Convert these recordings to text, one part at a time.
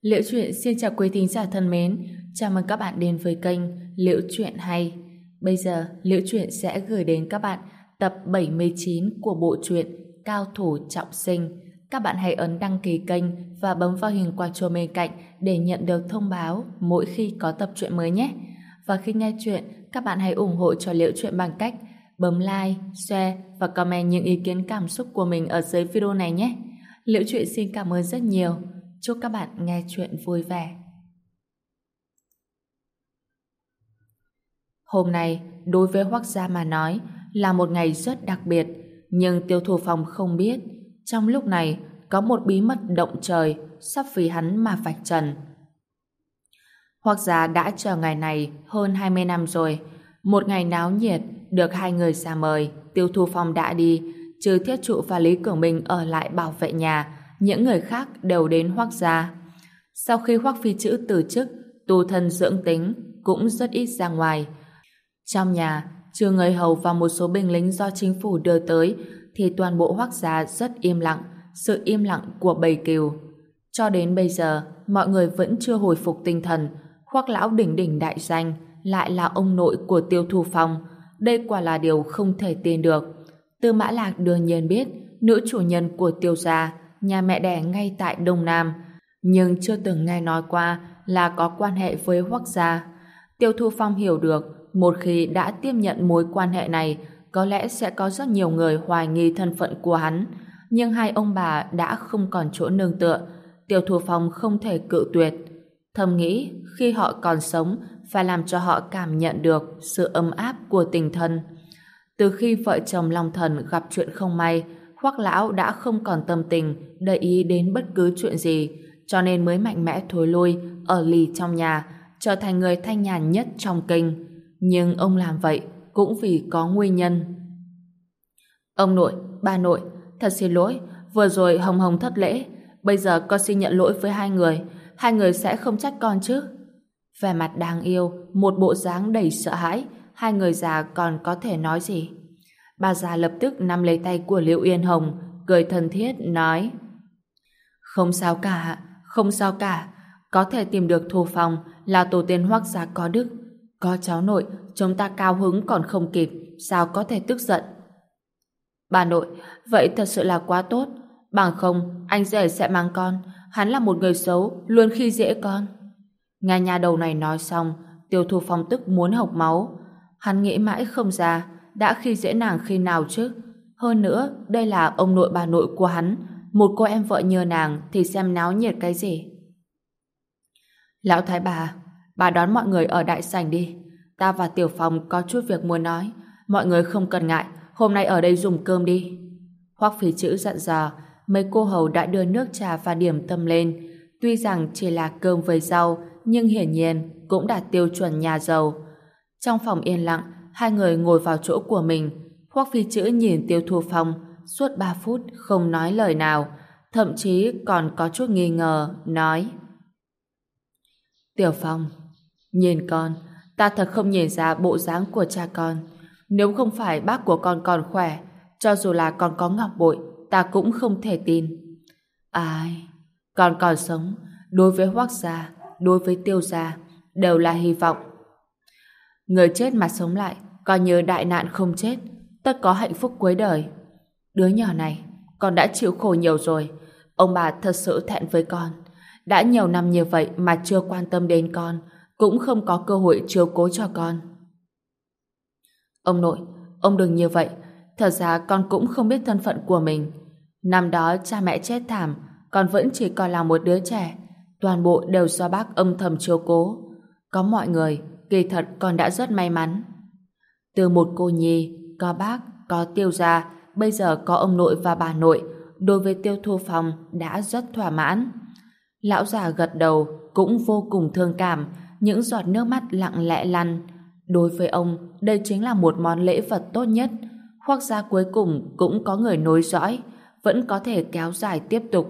Liễu Chuyện xin chào quý thính giả thân mến, chào mừng các bạn đến với kênh Liễu Chuyện Hay. Bây giờ, Liễu Chuyện sẽ gửi đến các bạn tập 79 của bộ truyện Cao Thủ Trọng Sinh. Các bạn hãy ấn đăng ký kênh và bấm vào hình quả chuông bên cạnh để nhận được thông báo mỗi khi có tập truyện mới nhé. Và khi nghe chuyện, các bạn hãy ủng hộ cho Liễu Chuyện bằng cách bấm like, share và comment những ý kiến cảm xúc của mình ở dưới video này nhé. Liễu Chuyện xin cảm ơn rất nhiều. Chúc các bạn nghe chuyện vui vẻ. Hôm nay, đối với Hoắc Gia mà nói, là một ngày rất đặc biệt, nhưng Tiêu Thu Phong không biết, trong lúc này có một bí mật động trời sắp vì hắn mà vạch trần. Hoắc Gia đã chờ ngày này hơn 20 năm rồi. Một ngày náo nhiệt, được hai người ra mời, Tiêu Thu Phong đã đi, trừ Thiết Trụ và Lý Cường Minh ở lại bảo vệ nhà. Những người khác đều đến Hoắc Gia. Sau khi Hoắc Phi Chữ từ chức, tu thân dưỡng tính cũng rất ít ra ngoài. Trong nhà, trừ người hầu và một số binh lính do chính phủ đưa tới, thì toàn bộ Hoắc Gia rất im lặng, sự im lặng của bầy cừu. Cho đến bây giờ, mọi người vẫn chưa hồi phục tinh thần. Hoắc lão đỉnh đỉnh đại danh lại là ông nội của Tiêu Thu Phong. Đây quả là điều không thể tin được. Tư Mã Lạc đương nhiên biết nữ chủ nhân của Tiêu gia, nhà mẹ đẻ ngay tại Đông Nam, nhưng chưa từng nghe nói qua là có quan hệ với Hoắc gia. Tiêu Thu Phong hiểu được, một khi đã tiếp nhận mối quan hệ này, có lẽ sẽ có rất nhiều người hoài nghi thân phận của hắn. Nhưng hai ông bà đã không còn chỗ nương tựa, Tiêu Thu Phong không thể cự tuyệt. Thầm nghĩ, khi họ còn sống, phải làm cho họ cảm nhận được sự ấm áp của tình thân. Từ khi vợ chồng Long Thần gặp chuyện không may, Hoắc lão đã không còn tâm tình để ý đến bất cứ chuyện gì, cho nên mới mạnh mẽ thối lui, ở lì trong nhà, trở thành người thanh nhàn nhất trong kinh. Nhưng ông làm vậy cũng vì có nguyên nhân. Ông nội, bà nội, thật xin lỗi, vừa rồi Hồng Hồng thất lễ, bây giờ con xin nhận lỗi với hai người sẽ không trách con chứ? Vẻ mặt đáng yêu, một bộ dáng đầy sợ hãi, hai người già còn có thể nói gì? Bà già lập tức nắm lấy tay của Liễu Yên Hồng, cười thân thiết, nói: Không sao cả, không sao cả. Có thể tìm được Thu Phong là tổ tiên Hoắc gia có đức. Có cháu nội, chúng ta cao hứng còn không kịp, sao có thể tức giận? Bà nội, vậy thật sự là quá tốt. Bằng không, anh rể sẽ mang con. Hắn là một người xấu, luôn khi dễ con. Nghe nhà đầu này nói xong, Tiêu Thu Phong tức muốn hộc máu. Hắn nghĩ mãi không ra, đã khi dễ nàng khi nào chứ? Hơn nữa, đây là ông nội bà nội của hắn. Một cô em vợ như nàng thì xem náo nhiệt cái gì? Lão thái bà đón mọi người ở đại sảnh đi. Ta và Tiểu Phong có chút việc muốn nói. Mọi người không cần ngại, hôm nay ở đây dùng cơm đi. Hoắc Phi Chữ dặn dò, mấy cô hầu đã đưa nước trà và điểm tâm lên. Tuy rằng chỉ là cơm với rau, nhưng hiển nhiên cũng đạt tiêu chuẩn nhà giàu. Trong phòng yên lặng, hai người ngồi vào chỗ của mình. Hoắc Phi Chữ nhìn Tiêu Thu Phong suốt 3 phút không nói lời nào, thậm chí còn có chút nghi ngờ, nói: Tiểu Phong, nhìn con, ta thật không nhìn ra bộ dáng của cha con. Nếu không phải bác của con còn khỏe, cho dù là con có ngọc bội, ta cũng không thể tin. Ai, con còn sống, đối với Hoắc gia, đối với Tiêu gia, đều là hy vọng. Người chết mà sống lại, coi như đại nạn không chết, tất có hạnh phúc cuối đời. Đứa nhỏ này, con đã chịu khổ nhiều rồi. Ông bà thật sự thẹn với con. Đã nhiều năm như vậy mà chưa quan tâm đến con, cũng không có cơ hội chiếu cố cho con. Ông nội, ông đừng như vậy. Thật ra con cũng không biết thân phận của mình. Năm đó cha mẹ chết thảm, con vẫn chỉ còn là một đứa trẻ. Toàn bộ đều do bác âm thầm chiếu cố. Có mọi người, kỳ thật con đã rất may mắn. Từ một cô nhi, có bác, có Tiêu gia, bây giờ có ông nội và bà nội, đối với Tiêu Thu Phong đã rất thỏa mãn. Lão già gật đầu, cũng vô cùng thương cảm, những giọt nước mắt lặng lẽ lăn. Đối với ông, đây chính là một món lễ vật tốt nhất. Hoắc gia cuối cùng cũng có người nối dõi, vẫn có thể kéo dài tiếp tục.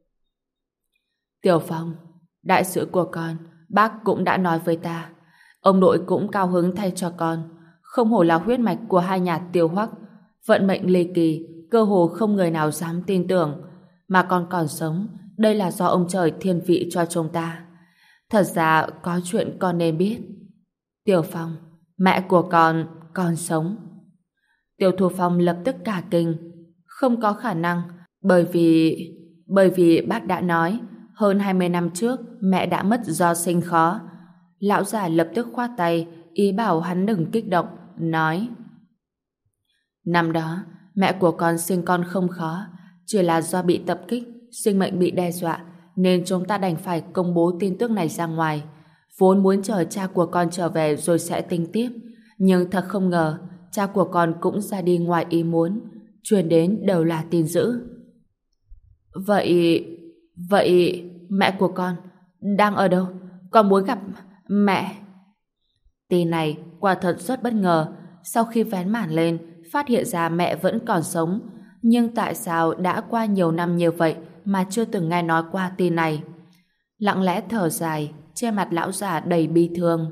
Tiểu Phong, đại sự của con, bác cũng đã nói với ta. Ông nội cũng cao hứng thay cho con. Không hổ là huyết mạch của hai nhà Tiêu Hoắc. Vận mệnh ly kỳ, cơ hồ không người nào dám tin tưởng. Mà con còn sống, Đây là do ông trời thiên vị cho chúng ta. Thật ra có chuyện con nên biết. Tiểu Phong, mẹ của con còn sống. Tiêu Thu Phong lập tức cả kinh. Không có khả năng, bởi vì bác đã nói hơn 20 năm trước mẹ đã mất do sinh khó. Lão già lập tức khoát tay, ý bảo hắn đừng kích động, nói: năm đó mẹ của con sinh con không khó, chỉ là do bị tập kích, sinh mệnh bị đe dọa, nên chúng ta đành phải công bố tin tức này ra ngoài. Vốn muốn chờ cha của con trở về rồi sẽ tính tiếp, nhưng thật không ngờ cha của con cũng ra đi ngoài ý muốn, truyền đến đều là tin dữ. Vậy mẹ của con đang ở đâu? Con muốn gặp mẹ. Tin này quả thật rất bất ngờ. Sau khi vén màn lên, phát hiện ra mẹ vẫn còn sống, nhưng tại sao đã qua nhiều năm như vậy mà chưa từng nghe nói qua tin này? Lặng lẽ thở dài, trên mặt lão già đầy bi thương.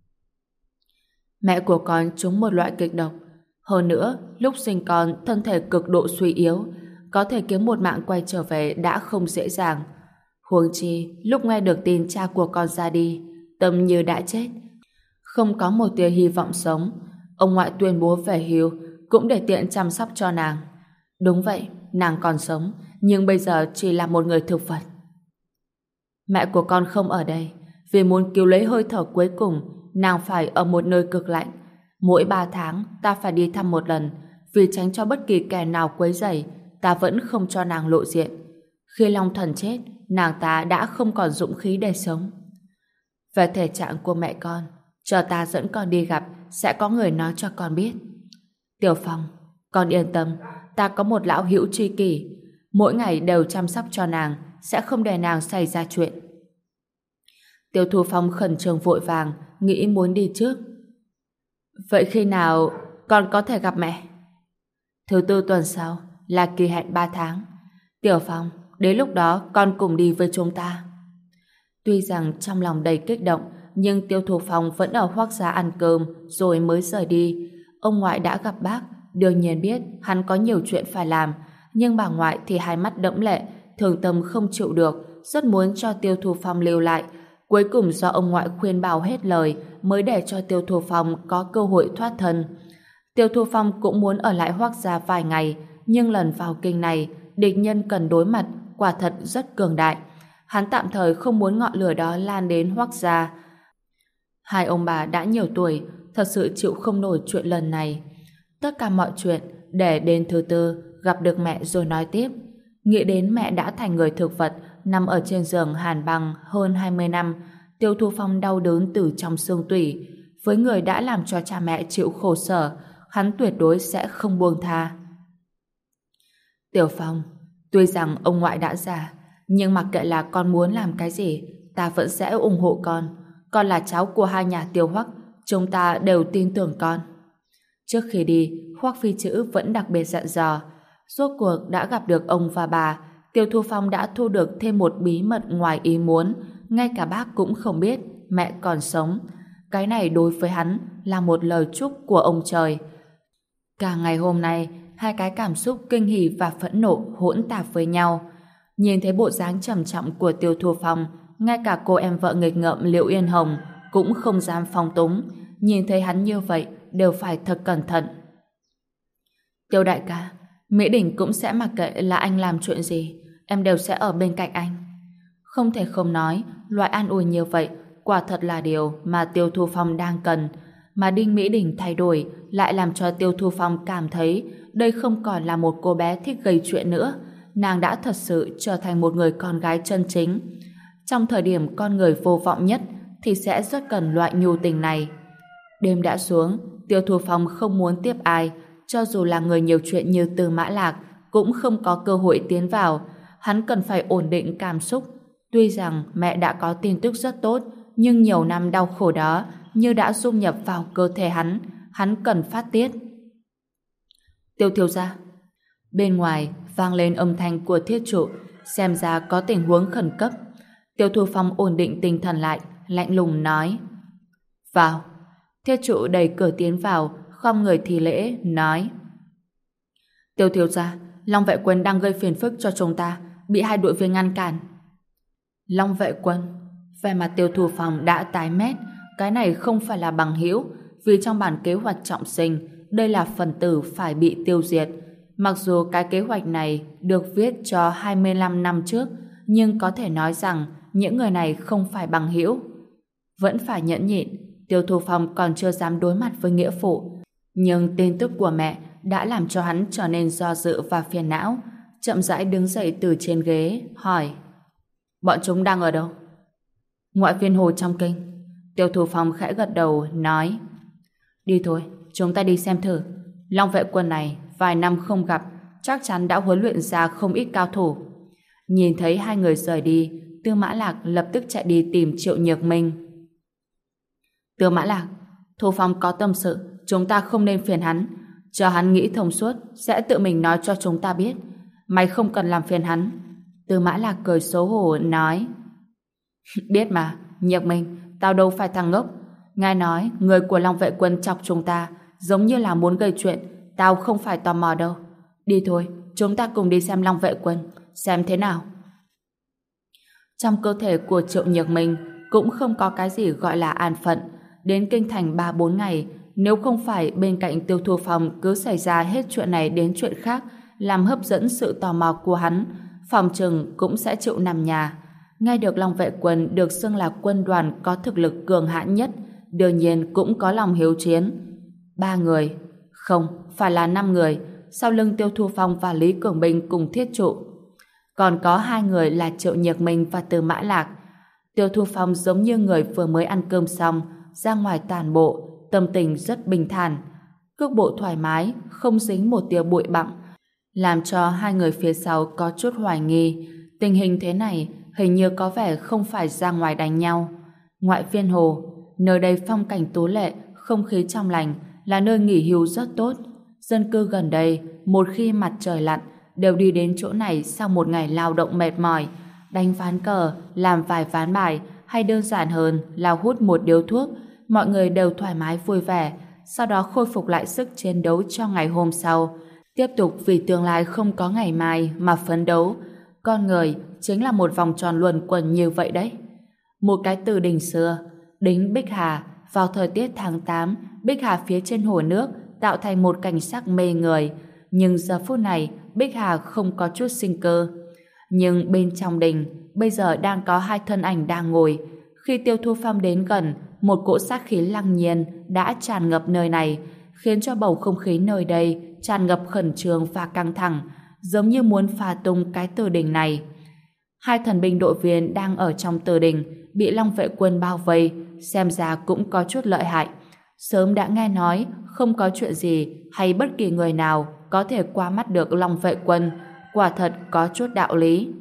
Mẹ của con trúng một loại kịch độc. Hơn nữa, lúc sinh con thân thể cực độ suy yếu, có thể kiếm một mạng quay trở về đã không dễ dàng. Huống chi, lúc nghe được tin cha của con ra đi, tâm như đã chết, không có một tia hy vọng sống. Ông ngoại tuyên bố về hưu cũng để tiện chăm sóc cho nàng. Đúng vậy, nàng còn sống, nhưng bây giờ chỉ là một người thực vật. Mẹ của con không ở đây, vì muốn cứu lấy hơi thở cuối cùng, nàng phải ở một nơi cực lạnh. Mỗi 3 tháng ta phải đi thăm một lần, vì tránh cho bất kỳ kẻ nào quấy rầy, ta vẫn không cho nàng lộ diện. Khi Long Thần chết, nàng ta đã không còn dũng khí để sống. Về thể trạng của mẹ con, chờ ta dẫn con đi gặp, sẽ có người nói cho con biết. Tiểu Phong, con yên tâm, ta có một lão hữu tri kỷ, mỗi ngày đều chăm sóc cho nàng, sẽ không để nàng xảy ra chuyện. Tiêu Thu Phong khẩn trương vội vàng, nghĩ muốn đi trước. Vậy khi nào con có thể gặp mẹ? Thứ tư tuần sau là kỳ hẹn 3 tháng. Tiểu Phong, đến lúc đó con cùng đi với chúng ta. Tuy rằng trong lòng đầy kích động, nhưng Tiêu Thu Phong vẫn ở Hoắc gia ăn cơm rồi mới rời đi. Ông ngoại đã gặp bác, đương nhiên biết hắn có nhiều chuyện phải làm, nhưng bà ngoại thì hai mắt đẫm lệ, thường tâm không chịu được, rất muốn cho Tiêu Thu Phong lưu lại. Cuối cùng do ông ngoại khuyên bảo hết lời mới để cho Tiêu Thu Phong có cơ hội thoát thân. Tiêu Thu Phong cũng muốn ở lại Hoắc gia vài ngày, nhưng lần vào kinh này, địch nhân cần đối mặt quả thật rất cường đại. Hắn tạm thời không muốn ngọn lửa đó lan đến Hoắc gia. Hai ông bà đã nhiều tuổi, thật sự chịu không nổi chuyện lần này. Tất cả mọi chuyện để đến thứ tư gặp được mẹ rồi nói tiếp. Nghĩ đến mẹ đã thành người thực vật, nằm ở trên giường hàn băng hơn 20 năm, Tiêu Thu Phong đau đớn từ trong xương tủy. Với người đã làm cho cha mẹ chịu khổ sở, hắn tuyệt đối sẽ không buông tha. Tiểu Phong, tuy rằng ông ngoại đã già, nhưng mặc kệ là con muốn làm cái gì, ta vẫn sẽ ủng hộ con. Con là cháu của hai nhà Tiêu Hoắc, chúng ta đều tin tưởng con. Trước khi đi, Hoắc Phi Chữ vẫn đặc biệt dặn dò. Rốt cuộc đã gặp được ông và bà, Tiêu Thu Phong đã thu được thêm một bí mật ngoài ý muốn, ngay cả bác cũng không biết mẹ còn sống. Cái này đối với hắn là một lời chúc của ông trời. Cả ngày hôm nay, hai cái cảm xúc kinh hỉ và phẫn nộ hỗn tạp với nhau. Nhìn thấy bộ dáng trầm trọng của Tiêu Thu Phong, ngay cả cô em vợ nghịch ngợm Liễu Yên Hồng cũng không dám phóng túng. Nhìn thấy hắn như vậy, đều phải thật cẩn thận. Tiêu đại ca, Mỹ Đình cũng sẽ mặc kệ là anh làm chuyện gì, em đều sẽ ở bên cạnh anh. Không thể không nói, loại an ủi như vậy quả thật là điều mà Tiêu Thu Phong đang cần. Mà Đinh Mỹ Đình thay đổi lại làm cho Tiêu Thu Phong cảm thấy đây không còn là một cô bé thích gây chuyện nữa. Nàng đã thật sự trở thành một người con gái chân chính. Trong thời điểm con người vô vọng nhất thì sẽ rất cần loại nhu tình này. Đêm đã xuống, Tiêu Thu Phong không muốn tiếp ai, cho dù là người nhiều chuyện như Tư Mã Lạc cũng không có cơ hội tiến vào. Hắn cần phải ổn định cảm xúc. Tuy rằng mẹ đã có tin tức rất tốt, nhưng nhiều năm đau khổ đó như đã dung nhập vào cơ thể hắn cần phát tiết. Tiêu thiếu gia. Bên ngoài vang lên âm thanh của thiết trụ, xem ra có tình huống khẩn cấp. Tiêu Thu Phong ổn định tinh thần lại, lạnh lùng nói: vào. Thiết trụ đẩy cửa tiến vào, khom người thi lễ, nói: Tiêu thiếu gia, Long vệ quân đang gây phiền phức cho chúng ta, bị hai đội viên ngăn cản. Long Vệ Quân. Về mặt Tiêu Thu Phong đã tái mét, cái này không phải là bằng hữu, vì trong bản kế hoạch trọng sinh, đây là phần tử phải bị tiêu diệt. Mặc dù cái kế hoạch này được viết cho 25 năm trước, nhưng có thể nói rằng những người này không phải bằng hữu. Vẫn phải nhẫn nhịn, Tiêu Thu Phong còn chưa dám đối mặt với nghĩa phụ. Nhưng tin tức của mẹ đã làm cho hắn trở nên do dự và phiền não, chậm rãi đứng dậy từ trên ghế, hỏi: bọn chúng đang ở đâu? Ngoại viên hồ trong kinh. Tiêu Thu Phong khẽ gật đầu, nói: đi thôi, chúng ta đi xem thử. Long Vệ Quân này vài năm không gặp, chắc chắn đã huấn luyện ra không ít cao thủ. Nhìn thấy hai người rời đi, Tư Mã Lạc lập tức chạy đi tìm Triệu Nhược Minh. Tư Mã Lạc, Thu Phong có tâm sự, chúng ta không nên phiền hắn. Chờ hắn nghĩ thông suốt, sẽ tự mình nói cho chúng ta biết. Mày không cần làm phiền hắn. Tư Mã Lạc cười xấu hổ nói: biết mà, Nhược Minh, tao đâu phải thằng ngốc. Nghe nói người của Long Vệ Quân chọc chúng ta, giống như là muốn gây chuyện. Tao không phải tò mò đâu. Đi thôi, chúng ta cùng đi xem Long Vệ Quân, xem thế nào. Trong cơ thể của Triệu Nhược Minh cũng không có cái gì gọi là an phận. Đến kinh thành 3-4 ngày, nếu không phải bên cạnh Tiêu Thu Phong cứ xảy ra hết chuyện này đến chuyện khác, làm hấp dẫn sự tò mò của hắn, phòng trừng cũng sẽ chịu nằm nhà. Nghe được Long Vệ Quân được xưng là quân đoàn có thực lực cường hãn nhất, đương nhiên cũng có lòng hiếu chiến. 3 người, không, phải là 5 người, sau lưng Tiêu Thu Phong và Lý Cường Bình cùng thiết trụ. Còn có 2 người là Triệu Nhược Minh và Tư Mã Lạc. Tiêu Thu Phong giống như người vừa mới ăn cơm xong, ra ngoài tản bộ, tâm tình rất bình thản. Cước bộ thoải mái, không dính một tia bụi bặm, làm cho 2 người phía sau có chút hoài nghi. Tình hình thế này hình như có vẻ không phải ra ngoài đánh nhau. Ngoại viên hồ, nơi đây phong cảnh tú lệ, không khí trong lành, là nơi nghỉ hưu rất tốt. Dân cư gần đây, một khi mặt trời lặn, đều đi đến chỗ này sau một ngày lao động mệt mỏi, đánh ván cờ, làm vài ván bài, hay đơn giản hơn là hút một điếu thuốc. Mọi người đều thoải mái vui vẻ, sau đó khôi phục lại sức chiến đấu cho ngày hôm sau, tiếp tục vì tương lai không có ngày mai mà phấn đấu. Con người chính là một vòng tròn luẩn quẩn như vậy đấy. Một cái từ đình xưa, đính Bích Hà, vào thời tiết tháng 8, Bích Hà phía trên hồ nước tạo thành một cảnh sắc mê người, nhưng giờ phút này Bích Hà không có chút sinh cơ. Nhưng bên trong đình bây giờ đang có 2 thân ảnh đang ngồi. Khi Tiêu Thu Phong đến gần, một cỗ sát khí lăng nhiên đã tràn ngập nơi này, khiến cho bầu không khí nơi đây tràn ngập khẩn trương và căng thẳng, giống như muốn phá tung cái từ đình này. 2 thần binh đội viên đang ở trong từ đình bị Long Vệ Quân bao vây, xem ra cũng có chút lợi hại. Sớm đã nghe nói không có chuyện gì hay bất kỳ người nào có thể qua mắt được Long Vệ Quân, quả thật có chút đạo lý.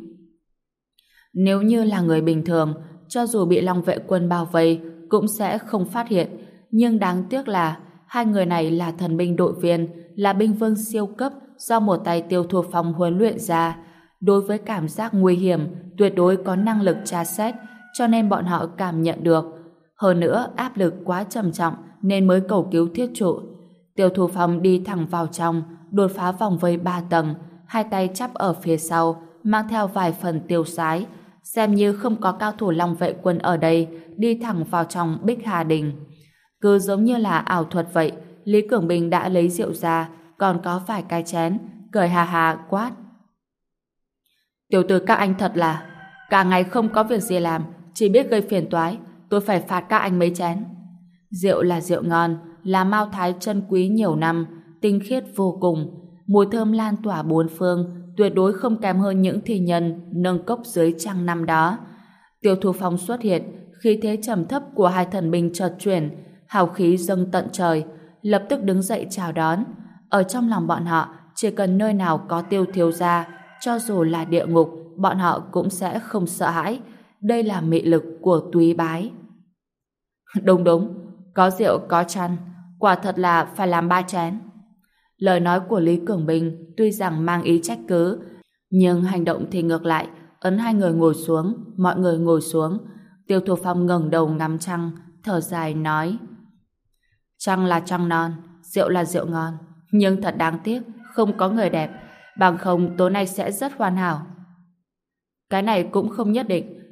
Nếu như là người bình thường, cho dù bị Long Vệ Quân bao vây cũng sẽ không phát hiện, nhưng đáng tiếc là 2 người này là thần binh đội viên, là binh vương siêu cấp do một tay Tiêu Thu Phong huấn luyện ra. Đối với cảm giác nguy hiểm tuyệt đối có năng lực tra xét, cho nên bọn họ cảm nhận được. Hơn nữa áp lực quá trầm trọng nên mới cầu cứu thiết trụ. Tiêu Thu Phong đi thẳng vào trong, đột phá vòng vây 3 tầng, 2 tay chắp ở phía sau, mang theo vài phần tiêu sái, xem như không có cao thủ Long Vệ Quân ở đây, đi thẳng vào trong Bích Hà Đình. Cứ giống như là ảo thuật vậy, Lý Cường Bình đã lấy rượu ra, còn có vài cái chén, cười hà hà quát: tiểu tử các anh thật là cả ngày không có việc gì làm, chỉ biết gây phiền toái, tôi phải phạt các anh mấy chén. Rượu là rượu ngon, là mao thái chân quý nhiều năm, tinh khiết vô cùng, mùi thơm lan tỏa bốn phương, tuyệt đối không kém hơn những thi nhân nâng cốc dưới trăng năm đó. Tiêu Thu Phong xuất hiện, khí thế trầm thấp của 2 thần binh chợt chuyển, hào khí dâng tận trời, lập tức đứng dậy chào đón. Ở trong lòng bọn họ, chỉ cần nơi nào có Tiêu thiếu gia, cho dù là địa ngục, bọn họ cũng sẽ không sợ hãi. Đây là mị lực của Túy Bái. Đúng đúng, có rượu có chăn, quả thật là phải làm 3 chén. Lời nói của Lý Cường Bình tuy rằng mang ý trách cứ, nhưng hành động thì ngược lại, ấn 2 người ngồi xuống, mọi người ngồi xuống. Tiêu Thu Phong ngẩng đầu ngắm trăng, thở dài nói: trăng là trăng non, rượu là rượu ngon, nhưng thật đáng tiếc không có người đẹp, bằng không tối nay sẽ rất hoàn hảo. Cái này cũng không nhất định,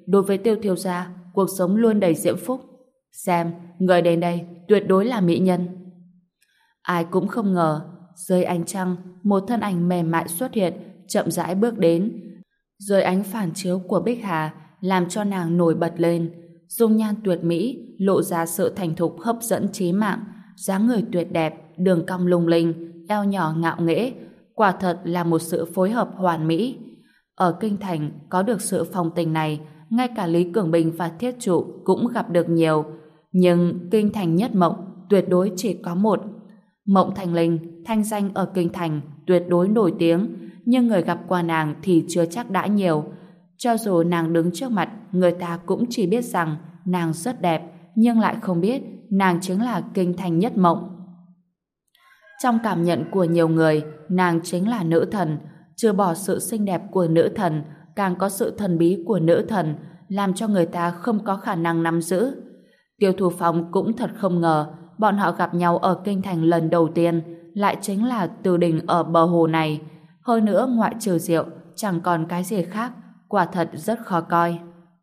đối với Tiêu thiếu gia, cuộc sống luôn đầy diễm phúc. Xem, người đến đây tuyệt đối là mỹ nhân. Ai cũng không ngờ, dưới ánh trăng, một thân ảnh mềm mại xuất hiện, chậm rãi bước đến. Dưới ánh phản chiếu của Bích Hà, làm cho nàng nổi bật lên. Dung nhan tuyệt mỹ, lộ ra sự thành thục hấp dẫn trí mạng, dáng người tuyệt đẹp, đường cong lung linh, eo nhỏ ngạo nghễ, quả thật là một sự phối hợp hoàn mỹ. Ở kinh thành có được sự phong tình này, ngay cả Lý Cường Bình và Thiết Trụ cũng gặp được nhiều, nhưng kinh thành nhất mộng tuyệt đối chỉ có một. Mộng Thành Linh thanh danh ở kinh thành tuyệt đối nổi tiếng, nhưng người gặp qua nàng thì chưa chắc đã nhiều. Cho dù nàng đứng trước mặt, người ta cũng chỉ biết rằng nàng rất đẹp, nhưng lại không biết nàng chính là kinh thành nhất mộng. Trong cảm nhận của nhiều người, nàng chính là nữ thần. Trừ bỏ sự xinh đẹp của nữ thần, càng có sự thần bí của nữ thần, làm cho người ta không có khả năng nắm giữ. Tiêu Thủ Phong cũng thật không ngờ, bọn họ gặp nhau ở kinh thành lần đầu tiên, lại chính là Từ Đình ở bờ hồ này. Hơn nữa ngoại trừ rượu, chẳng còn cái gì khác, quả thật rất khó coi.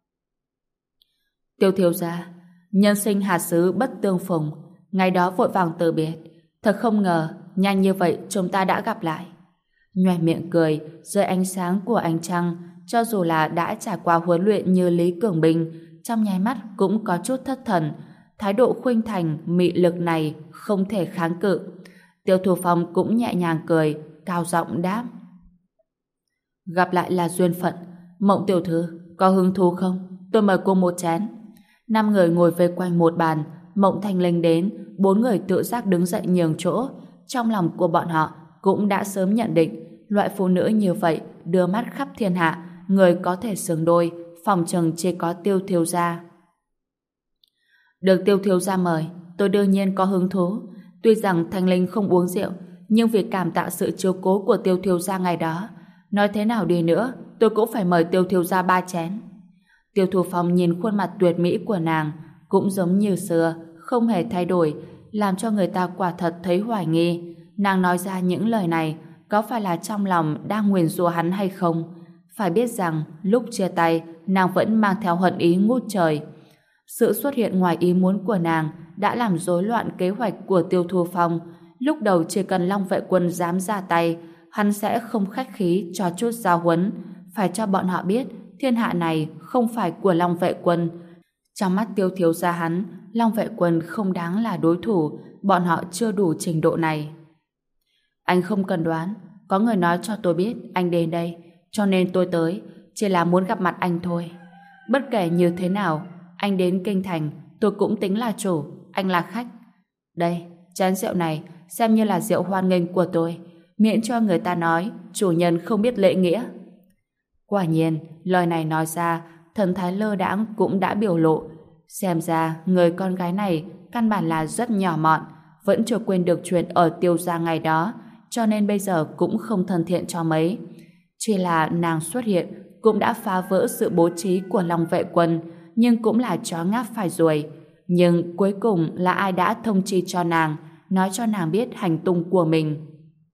Tiêu thiếu gia, nhân sinh hà xứ bất tương phùng, ngày đó vội vàng từ biệt, thật không ngờ, nhanh như vậy chúng ta đã gặp lại. Nhoẻn miệng cười, dưới ánh sáng của ánh trăng, cho dù là đã trải qua huấn luyện như Lý Cường Bình, trong nháy mắt cũng có chút thất thần. Thái độ khuynh thành, mị lực này không thể kháng cự. Tiêu Thủ Phong cũng nhẹ nhàng cười, cao giọng đáp. Gặp lại là duyên phận. Mộng tiểu thư, có hứng thú không? Tôi mời cô một chén. 5 người ngồi vây quanh một bàn, Mộng Thanh Linh đến, 4 người tự giác đứng dậy nhường chỗ. Trong lòng của bọn họ cũng đã sớm nhận định, loại phụ nữ như vậy đưa mắt khắp thiên hạ, người có thể xứng đôi, phòng chừng chỉ có Tiêu thiếu gia. Được Tiêu thiếu gia mời, tôi đương nhiên có hứng thú. Tuy rằng Thanh Linh không uống rượu, nhưng vì cảm tạ sự chiếu cố của Tiêu thiếu gia ngày đó, nói thế nào đi nữa, tôi cũng phải mời Tiêu thiếu gia 3 chén. Tiêu Thủ Phong nhìn khuôn mặt tuyệt mỹ của nàng, cũng giống như xưa, không hề thay đổi, làm cho người ta quả thật thấy hoài nghi. Nàng nói ra những lời này, có phải là trong lòng đang nguyền rủa hắn hay không? Phải biết rằng, lúc chia tay, nàng vẫn mang theo hận ý ngút trời. Sự xuất hiện ngoài ý muốn của nàng đã làm rối loạn kế hoạch của Tiêu Thủ Phong. Lúc đầu chỉ cần Long Vệ Quân dám ra tay, hắn sẽ không khách khí cho chút giao huấn, phải cho bọn họ biết thiên hạ này không phải của Long Vệ Quân. Trong mắt Tiêu thiếu gia hắn, Long Vệ Quân không đáng là đối thủ, bọn họ chưa đủ trình độ này. Anh không cần đoán, có người nói cho tôi biết anh đến đây, cho nên tôi tới, chỉ là muốn gặp mặt anh thôi. Bất kể như thế nào, anh đến kinh thành, tôi cũng tính là chủ, anh là khách. Đây, chén rượu này xem như là rượu hoan nghênh của tôi, miễn cho người ta nói chủ nhân không biết lễ nghĩa. Quả nhiên, lời này nói ra, thần thái lơ đãng cũng đã biểu lộ. Xem ra, người con gái này căn bản là rất nhỏ mọn, vẫn chưa quên được chuyện ở Tiêu gia ngày đó, cho nên bây giờ cũng không thân thiện cho mấy. Chỉ là nàng xuất hiện cũng đã phá vỡ sự bố trí của Long Vệ Quân, nhưng cũng là chó ngáp phải ruồi. Nhưng cuối cùng là ai đã thông chi cho nàng, nói cho nàng biết hành tung của mình.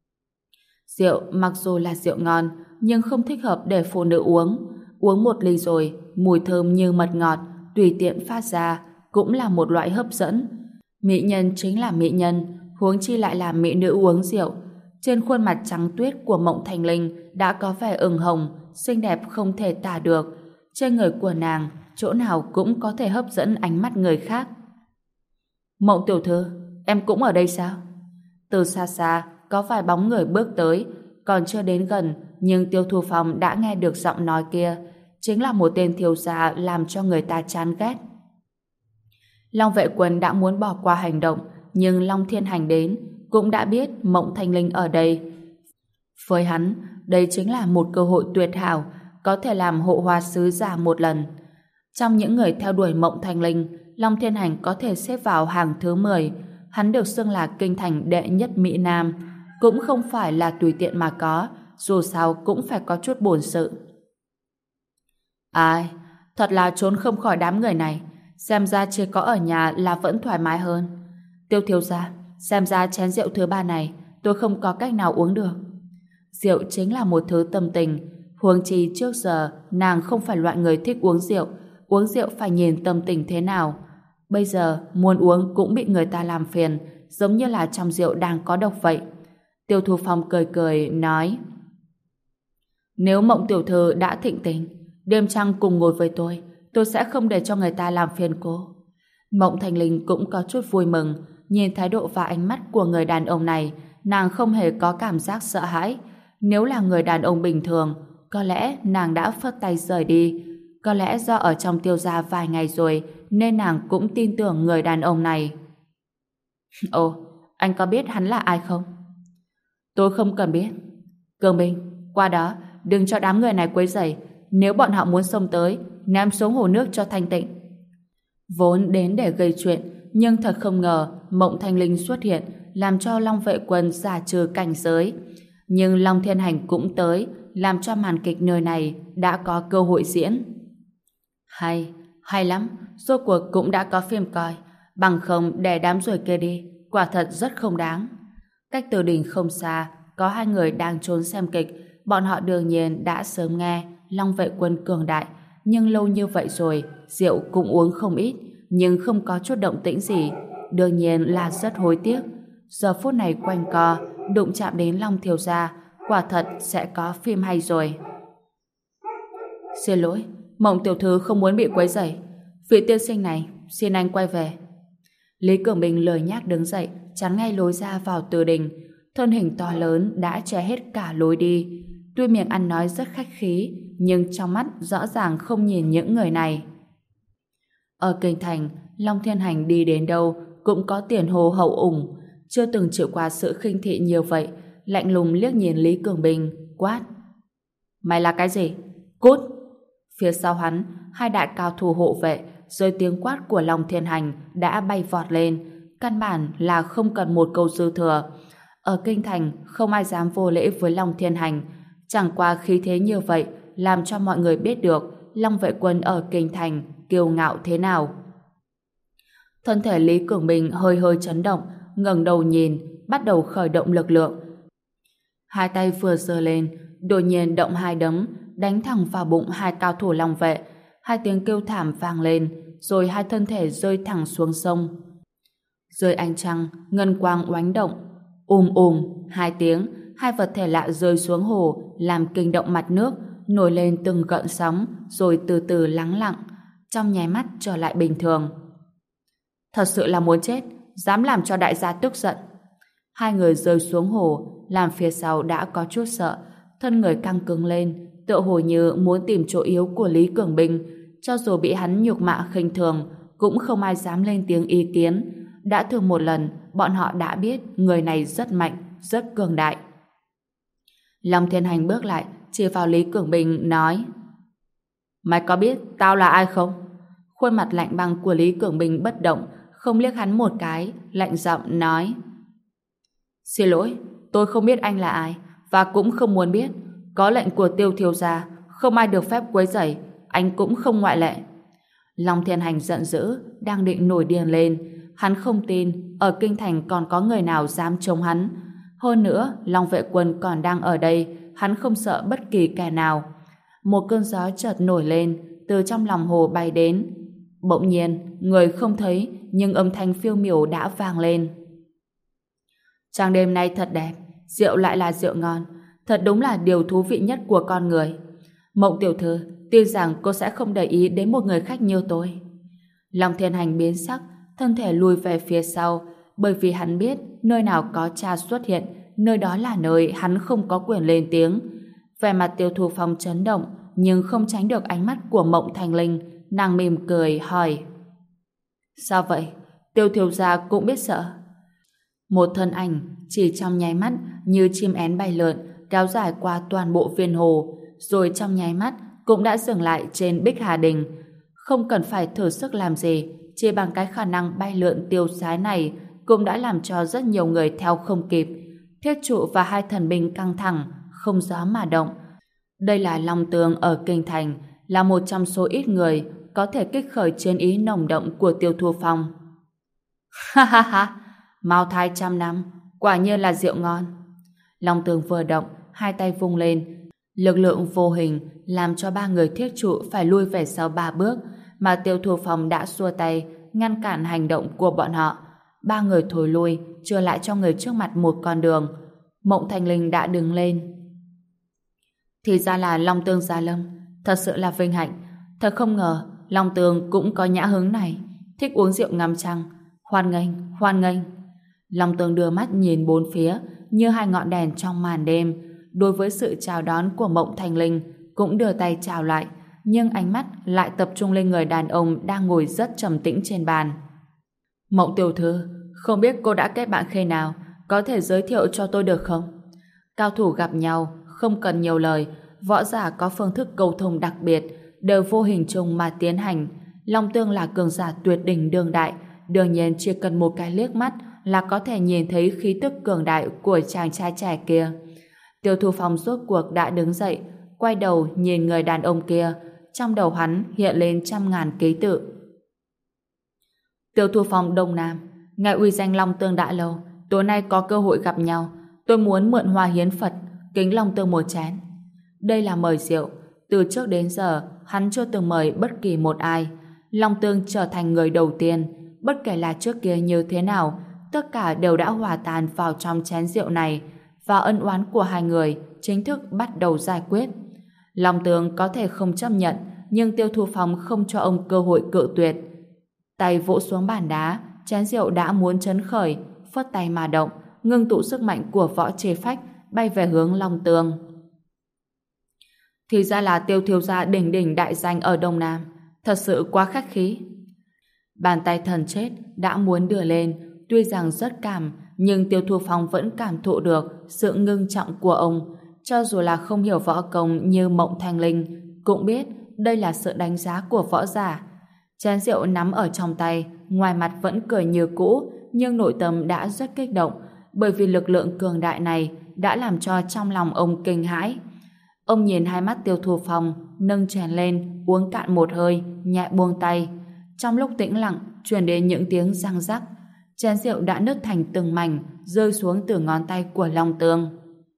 Rượu mặc dù là rượu ngon, nhưng không thích hợp để phụ nữ uống. Uống một ly rồi, mùi thơm như mật ngọt, tùy tiện phát ra, cũng là một loại hấp dẫn. Mỹ nhân chính là mỹ nhân, huống chi lại là mỹ nữ uống rượu. Trên khuôn mặt trắng tuyết của Mộng Thành Linh đã có vẻ ửng hồng, xinh đẹp không thể tả được. Trên người của nàng, chỗ nào cũng có thể hấp dẫn ánh mắt người khác. Mộng tiểu thư, em cũng ở đây sao? Từ xa xa, có vài bóng người bước tới, còn chưa đến gần, nhưng Tiêu Thủ Phong đã nghe được giọng nói kia, chính là một tên thiếu gia làm cho người ta chán ghét. Long Vệ Quân đã muốn bỏ qua hành động, nhưng Long Thiên Hành đến, cũng đã biết Mộng Thanh Linh ở đây. Với hắn, đây chính là một cơ hội tuyệt hảo, có thể làm hộ hoa sứ giả một lần. Trong những người theo đuổi Mộng Thanh Linh, Long Thiên Hành có thể xếp vào hàng thứ 10. Hắn được xưng là kinh thành đệ nhất Mỹ Nam, cũng không phải là tùy tiện mà có, dù sao cũng phải có chút bổn sự. Ai, thật là trốn không khỏi đám người này, xem ra chỉ có ở nhà là vẫn thoải mái hơn. Tiêu thiếu gia, xem ra chén rượu thứ 3 này tôi không có cách nào uống được. Rượu chính là một thứ tâm tình, huống chi trước giờ nàng không phải loại người thích uống rượu, uống rượu phải nhìn tâm tình thế nào. Bây giờ, muốn uống cũng bị người ta làm phiền, giống như là trong rượu đang có độc vậy. Tiêu Thu Phong cười cười, nói: Nếu Mộng tiểu thư đã thịnh tình, đêm trăng cùng ngồi với tôi sẽ không để cho người ta làm phiền cô. Mộng Thanh Linh cũng có chút vui mừng, nhìn thái độ và ánh mắt của người đàn ông này, nàng không hề có cảm giác sợ hãi. Nếu là người đàn ông bình thường, có lẽ nàng đã phất tay rời đi. Có lẽ do ở trong Tiêu gia vài ngày rồi, nên nàng cũng tin tưởng người đàn ông này. Ồ, anh có biết hắn là ai không? Tôi không cần biết. Cường Bình, qua đó, đừng cho đám người này quấy rầy. Nếu bọn họ muốn xông tới, ném xuống hồ nước cho thanh tịnh. Vốn đến để gây chuyện, nhưng thật không ngờ Mộng Thanh Linh xuất hiện, làm cho Long Vệ Quân giả trừ cảnh giới. Nhưng Long Thiên Hành cũng tới, làm cho màn kịch nơi này đã có cơ hội diễn. Hay lắm, rốt cuộc cũng đã có phim coi, bằng không để đám ruồi kia đi, quả thật rất không đáng. Cách Từ Đình không xa, có hai người đang trốn xem kịch, bọn họ đương nhiên đã sớm nghe Long Vệ Quân cường đại, nhưng lâu như vậy rồi, rượu cũng uống không ít, nhưng không có chút động tĩnh gì, đương nhiên là rất hối tiếc. Giờ phút này quanh co, đụng chạm đến Long thiếu gia, quả thật sẽ có phim hay rồi. Xin lỗi, Mộng tiểu thư không muốn bị quấy rầy. Vị tiên sinh này, xin anh quay về. Lý Cường Bình lười nhác đứng dậy, chắn ngay lối ra vào Từ Đình. Thân hình to lớn đã che hết cả lối đi. Tuy miệng ăn nói rất khách khí, nhưng trong mắt rõ ràng không nhìn những người này. Ở kinh thành, Long Thiên Hành đi đến đâu cũng có tiền hồ hậu ủng, chưa từng chịu qua sự khinh thị nhiều vậy. Lạnh lùng liếc nhìn Lý Cường Bình, quát: Mày là cái gì? Cút! Phía sau hắn, hai đại cao thủ hộ vệ dưới tiếng quát của Long Thiên Hành đã bay vọt lên, căn bản là không cần một câu dư thừa. Ở kinh thành không ai dám vô lễ với Long Thiên Hành, chẳng qua khí thế như vậy làm cho mọi người biết được Long Vệ Quân ở kinh thành kiêu ngạo thế nào. Thân thể Lý Cường Bình hơi hơi chấn động, ngẩng đầu nhìn, bắt đầu khởi động lực lượng. Hai tay vừa giơ lên, đột nhiên động hai đấm, đánh thẳng vào bụng hai cao thủ Long Vệ. Hai tiếng kêu thảm vang lên, rồi hai thân thể rơi thẳng xuống sông. Dưới ánh trăng, ngân quang oánh động, hai tiếng, hai vật thể lạ rơi xuống hồ, làm kinh động mặt nước, nổi lên từng gợn sóng, rồi từ từ lắng lặng, trong nháy mắt trở lại bình thường. Thật sự là muốn chết, dám làm cho đại gia tức giận. Hai người rơi xuống hồ, làm phía sau đã có chút sợ, thân người căng cứng lên, tựa hồ như muốn tìm chỗ yếu của Lý Cường Bình. Cho dù bị hắn nhục mạ khinh thường, cũng không ai dám lên tiếng ý kiến. Đã thử một lần, bọn họ đã biết người này rất mạnh, rất cường đại. Long Thiên Hành bước lại, chỉ vào Lý Cường Bình nói: Mày có biết tao là ai không? Khuôn mặt lạnh băng của Lý Cường Bình bất động, không liếc hắn một cái, lạnh giọng nói: Xin lỗi, tôi không biết anh là ai, và cũng không muốn biết. Có lệnh của Tiêu thiếu gia, không ai được phép quấy rầy, anh cũng không ngoại lệ. Long Thiên Hành giận dữ, đang định nổi điên lên. Hắn không tin ở kinh thành còn có người nào dám chống hắn. Hơn nữa, Long Vệ Quân còn đang ở đây, hắn không sợ bất kỳ kẻ nào. Một cơn gió chợt nổi lên, từ trong lòng hồ bay đến. Bỗng nhiên, người không thấy, nhưng âm thanh phiêu miểu đã vang lên. Trăng đêm nay thật đẹp, rượu lại là rượu ngon, thật đúng là điều thú vị nhất của con người. Mộng tiểu thư, tin rằng cô sẽ không để ý đến một người khách như tôi. Long Thiên Hành biến sắc, thân thể lùi về phía sau, bởi vì hắn biết nơi nào có cha xuất hiện, nơi đó là nơi hắn không có quyền lên tiếng. Vẻ mặt Tiêu Thu Phong chấn động, nhưng không tránh được ánh mắt của Mộng Thanh Linh. Nàng mỉm cười hỏi: Sao vậy? Tiêu thiếu gia cũng biết sợ? Một thân ảnh chỉ trong nháy mắt như chim én bay lượn, kéo dài qua toàn bộ viên hồ, rồi trong nháy mắt cũng đã dừng lại trên Bích Hà Đình. Không cần phải thử sức làm gì, chỉ bằng cái khả năng bay lượn tiêu sái này cũng đã làm cho rất nhiều người theo không kịp. Thiết trụ và hai thần binh căng thẳng, không gió mà động. Đây là Long Tường ở kinh thành, là một trong số ít người có thể kích khởi chiến ý nồng động của Tiêu Thu Phong. Ha ha ha, Mao thai trăm năm, quả nhiên là rượu ngon. Long Tường vừa động, hai tay vung lên, lực lượng vô hình làm cho ba người thiết trụ phải lui về sau 3 bước. mà Tiêu Thu Phong đã xua tay ngăn cản hành động của bọn họ. Ba người thối lui, chưa lại cho người trước mặt một con đường. Mộng Thanh Linh đã đứng lên. Thì ra là Long Tương Gia Lâm, thật sự là vinh hạnh. Thật không ngờ Long Tương cũng có nhã hứng này, thích uống rượu ngắm trăng. Hoan nghênh, hoan nghênh. Long Tương đưa mắt nhìn bốn phía như hai ngọn đèn trong màn đêm. Đối với sự chào đón của Mộng Thanh Linh cũng đưa tay chào lại, nhưng ánh mắt lại tập trung lên người đàn ông đang ngồi rất trầm tĩnh trên bàn. Mộng tiểu thư, không biết cô đã kết bạn khi nào, có thể giới thiệu cho tôi được không? Cao thủ gặp nhau không cần nhiều lời, võ giả có phương thức cầu thông đặc biệt, đều vô hình chung mà tiến hành. Long Tương là cường giả tuyệt đỉnh đương đại, đương nhiên chỉ cần một cái liếc mắt là có thể nhìn thấy khí tức cường đại của chàng trai trẻ kia. Tiêu Thu Phong rốt cuộc đã đứng dậy, quay đầu nhìn người đàn ông kia, trong đầu hắn hiện lên trăm ngàn ký tự. Tiêu Thu Phong Đông Nam, nghe uy danh Long Tương đã lâu, tối nay có cơ hội gặp nhau, tôi muốn mượn hoa hiến Phật, kính Long Tương một chén. Đây là mời rượu, từ trước đến giờ hắn chưa từng mời bất kỳ một ai. Long Tương trở thành người đầu tiên, bất kể là trước kia như thế nào, tất cả đều đã hòa tan vào trong chén rượu này, và ân oán của hai người chính thức bắt đầu giải quyết. Long Tương có thể không chấp nhận, nhưng Tiêu Thu Phong không cho ông cơ hội cự tuyệt. Tay vỗ xuống bàn đá, chén rượu đã muốn chấn khởi, phất tay mà động, ngưng tụ sức mạnh của võ chế phách bay về hướng Long Tương. Thì ra là Tiêu thiếu gia đỉnh đỉnh đại danh ở Đông Nam, thật sự quá khách khí. Bàn tay thần chết đã muốn đưa lên, tuy rằng rất cảm, nhưng Tiêu Thu Phong vẫn cảm thụ được sự ngưng trọng của ông. Cho dù là không hiểu võ công như Mộng Thanh Linh, cũng biết đây là sự đánh giá của võ giả. Chén rượu nắm ở trong tay, ngoài mặt vẫn cười như cũ, nhưng nội tâm đã rất kích động, bởi vì lực lượng cường đại này đã làm cho trong lòng ông kinh hãi. Ông nhìn hai mắt Tiêu Thu Phong, nâng chén lên, uống cạn một hơi, nhẹ buông tay. Trong lúc tĩnh lặng, truyền đến những tiếng răng rắc. Chén rượu đã nứt thành từng mảnh, rơi xuống từ ngón tay của Long Tương.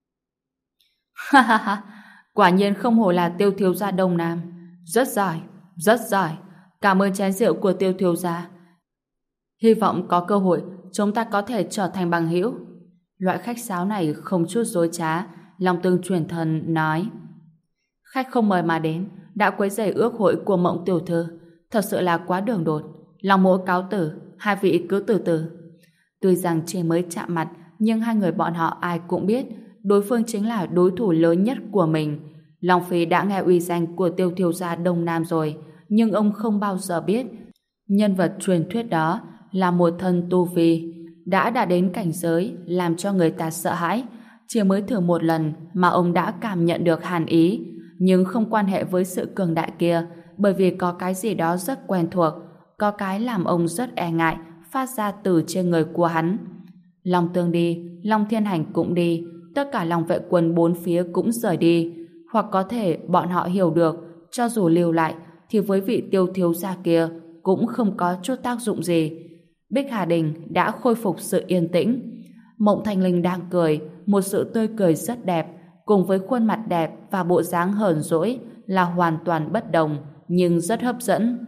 Ha ha ha, quả nhiên không hổ là Tiêu thiếu gia Đông Nam. Rất giỏi, rất giỏi. Cảm ơn chén rượu của Tiêu thiếu gia. Hy vọng có cơ hội chúng ta có thể trở thành bằng hữu. Loại khách sáo này không chút dối trá. Long Tương truyền thần nói: khách không mời mà đến, đã quấy rầy ước hội của Mộng tiểu thư, thật sự là quá đường đột. Long mỗ cáo tử, hai vị cứ từ từ. Tuy rằng chỉ mới chạm mặt, nhưng hai người bọn họ ai cũng biết đối phương chính là đối thủ lớn nhất của mình. Long Phi đã nghe uy danh của Tiêu thiếu gia Đông Nam rồi, nhưng ông không bao giờ biết nhân vật truyền thuyết đó là một thân tu vi đã đạt đến cảnh giới làm cho người ta sợ hãi. Chỉ mới thử một lần mà ông đã cảm nhận được hàn ý, nhưng không quan hệ với sự cường đại kia, bởi vì có cái gì đó rất quen thuộc, có cái làm ông rất e ngại phát ra từ trên người của hắn. Long Tương đi, Long Thiên Hành cũng đi, tất cả Long vệ quân bốn phía cũng rời đi, hoặc có thể bọn họ hiểu được cho dù lưu lại thì với vị Tiêu thiếu gia kia cũng không có chút tác dụng gì. Bích Hà Đình đã khôi phục sự yên tĩnh. Mộng Thanh Linh đang cười, một sự tươi cười rất đẹp, cùng với khuôn mặt đẹp và bộ dáng hờn dỗi là hoàn toàn bất đồng, nhưng rất hấp dẫn.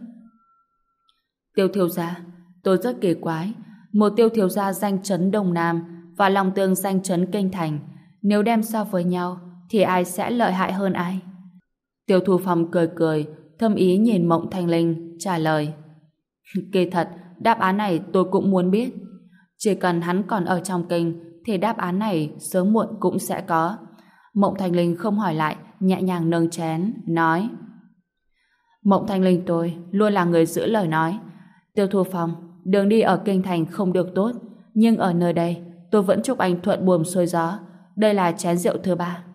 Tiêu thiếu gia, tôi rất kỳ quái, một Tiêu thiếu gia danh chấn Đông Nam và Long Tương danh chấn Kinh Thành, nếu đem so với nhau thì ai sẽ lợi hại hơn ai? Tiêu Thu Phong cười cười, thâm ý nhìn Mộng Thanh Linh, trả lời: kỳ thật, đáp án này tôi cũng muốn biết. Chỉ cần hắn còn ở trong kinh thì đáp án này sớm muộn cũng sẽ có. Mộng Thanh Linh không hỏi lại, nhẹ nhàng nâng chén, nói: Mộng Thanh Linh tôi luôn là người giữ lời nói. Tiêu Thu Phong, đường đi ở kinh thành không được tốt, nhưng ở nơi đây tôi vẫn chúc anh thuận buồm xuôi gió. Đây là chén rượu thứ 3.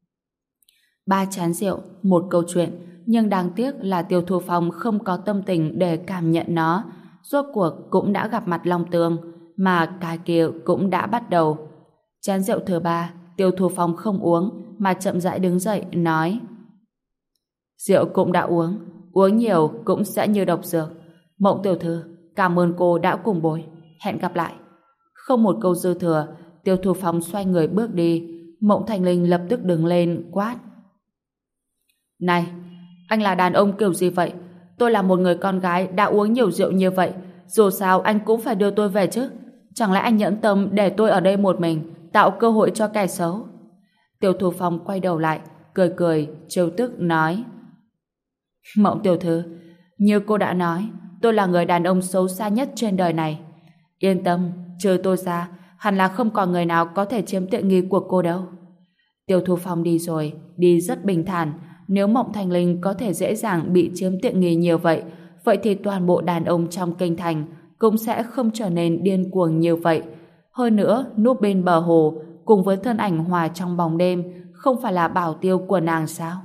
3 chén rượu, một câu chuyện, nhưng đáng tiếc là Tiêu Thu Phong không có tâm tình để cảm nhận nó. Rốt cuộc cũng đã gặp mặt Long Tương, mà cái kia cũng đã bắt đầu. Chén rượu thứ 3, Tiêu Thu Phong không uống, mà chậm rãi đứng dậy, nói: rượu cũng đã uống, uống nhiều cũng sẽ như độc dược. Mộng tiểu thư, cảm ơn cô đã cùng bồi, hẹn gặp lại. Không một câu dư thừa, Tiêu Thu Phong xoay người bước đi. Mộng Thanh Linh lập tức đứng lên quát: này, anh là đàn ông kiểu gì vậy? Tôi là một người con gái đã uống nhiều rượu như vậy, dù sao anh cũng phải đưa tôi về chứ. Chẳng lẽ anh nhẫn tâm để tôi ở đây một mình, tạo cơ hội cho kẻ xấu? Tiêu Thu Phong quay đầu lại, cười cười, trêu tức nói: Mộng tiểu thư, như cô đã nói, tôi là người đàn ông xấu xa nhất trên đời này. Yên tâm, trừ tôi ra, hẳn là không còn người nào có thể chiếm tiện nghi của cô đâu. Tiêu Thu Phong đi rồi, đi rất bình thản. Nếu Mộng Thanh Linh có thể dễ dàng bị chiếm tiện nghi nhiều vậy, vậy thì toàn bộ đàn ông trong kinh thành cũng sẽ không trở nên điên cuồng như vậy. Hơn nữa, núp bên bờ hồ, cùng với thân ảnh hòa trong bóng đêm, không phải là bảo tiêu của nàng sao?